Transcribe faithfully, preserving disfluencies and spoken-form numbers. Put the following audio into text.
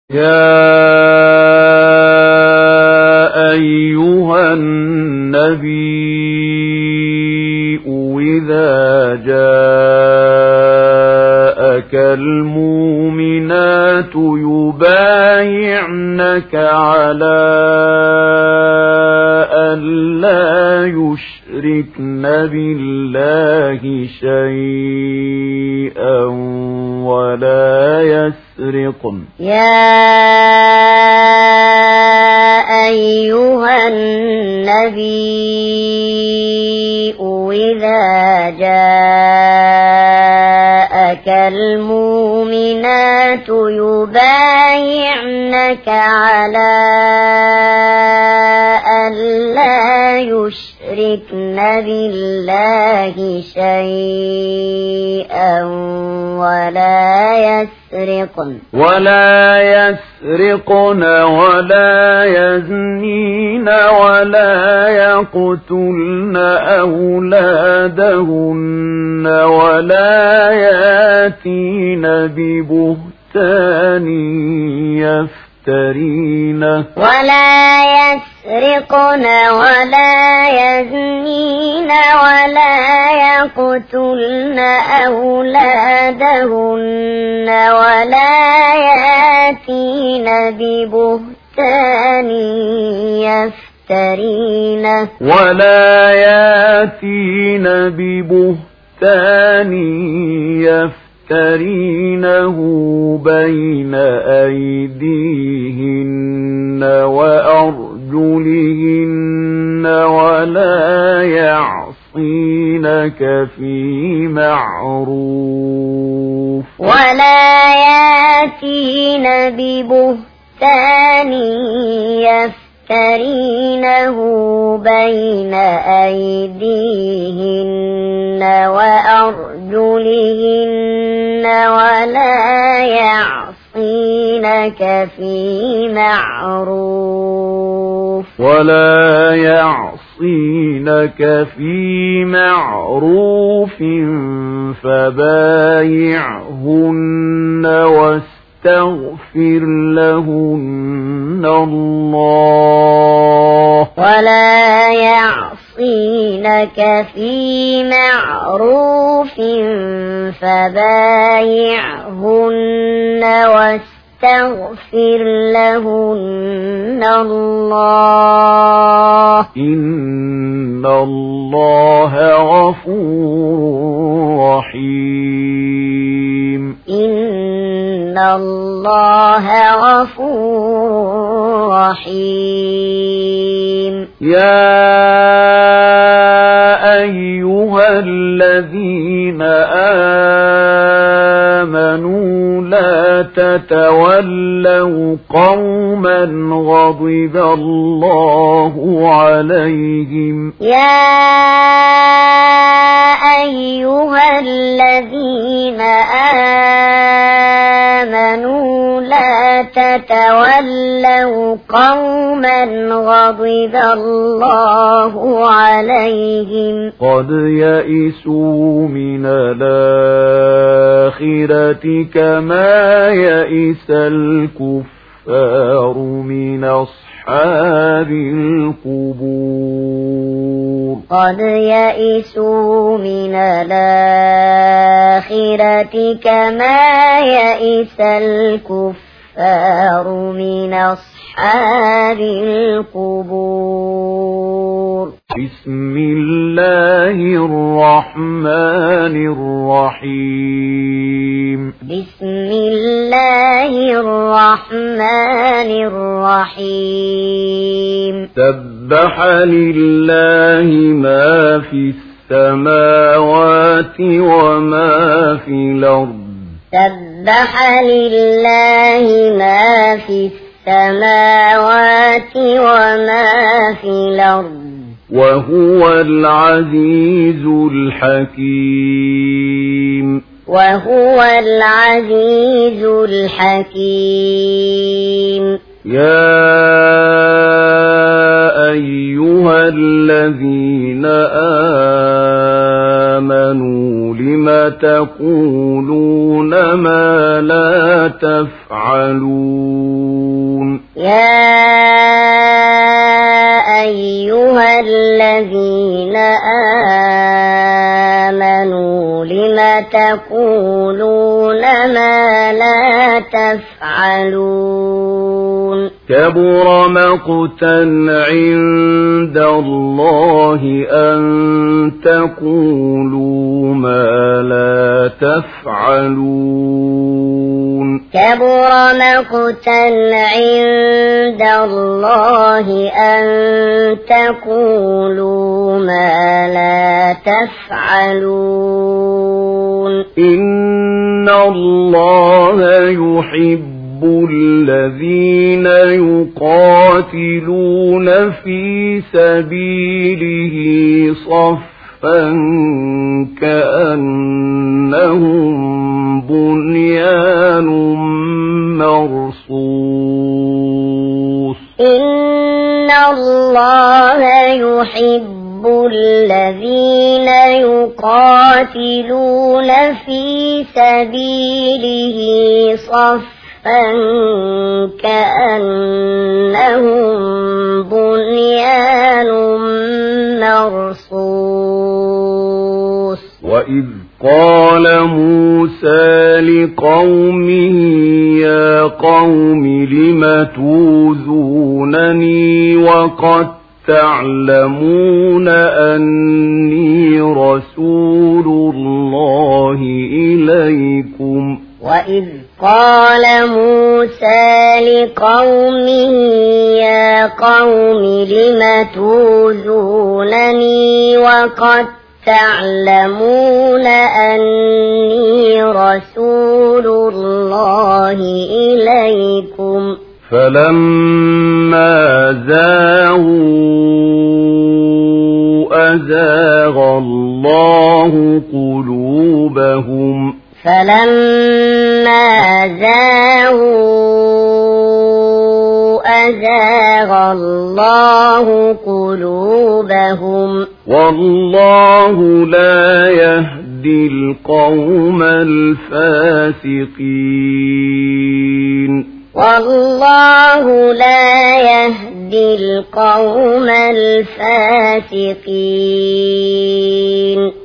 يا أيها النبي إذا جاءك المؤمنات يبايعنك على أن لا يشركن بالله شيئا ولا يسرقن يا أيها النبي إذا جاءك المؤمنات يبايعنك على أن لا يشركن بالله شيئا ولا يسرقن ولا يسرقن ولا يزنين ولا يقتلن أولادهن ولا ياتين ببهتان يفترينه ولا يسرقن ولا يزنين ولا يقتلن أولادهن ولا ياتين ببهتان يفترينه ولا ياتين ببهتان يفترينه بين أيديهن وأرجلهن ولا يعصينك في معروف ولا ياتين ببهتان يفترينه بين أيديهن وأرجلهن ولا يعصينك في معروف ولا يعصينك في معروف فبايعهن واستغفر لهن الله ولا يعصينك في معروف فبايعهن واستغفر لهن الله إن الله غفور رحيم إن الله غفور رحيم يا أيها الذين آمنوا لا تتولوا قوما غضب الله عليهم يا أيها الذين آمنوا لا تتولوا قوما غضب الله عليهم قد يئسوا من الآخرة كما يئس الكفار من أصحاب القبور قد يئسوا من الآخرة كما يئس الكفار من أصحاب القبور بسم الله الرحمن الرحيم بسم الله الرحمن الرحيم سبح لله ما في السماوات وما في الأرض سبح لله ما في السماوات وما في الأرض وهو العزيز الحكيم وهو العزيز الحكيم يا أيها الذين آمنوا لم تقولون ما لا تفعلون يا أيها الذين آمنوا لم تقولون ما لا تفعلون كبر مقتا عند الله أن تقولوا ما لا تفعلون كبر مقتا عند الله أن تقولوا ما لا تفعلون إن الله يحب الذين يقاتلون في سبيله صفا كأنهم بنيان مرصوص إن الله يحب الذين يقاتلون في سبيله صفا كأنهم بنيان مرصوص وإذ قال موسى لقومه يا قوم لم توذونني وقد تعلمون أني رسول الله إليكم وإذ قال موسى لقومه يا قوم لم توذونني وقد تعلمون أني رسول الله إليكم فلما زاغوا أزاغ الله قلوبهم فلما زاغوا أزاغ الله قلوبهم والله لا يهدي القوم الفاسقين والله لا يهدي القوم الفاسقين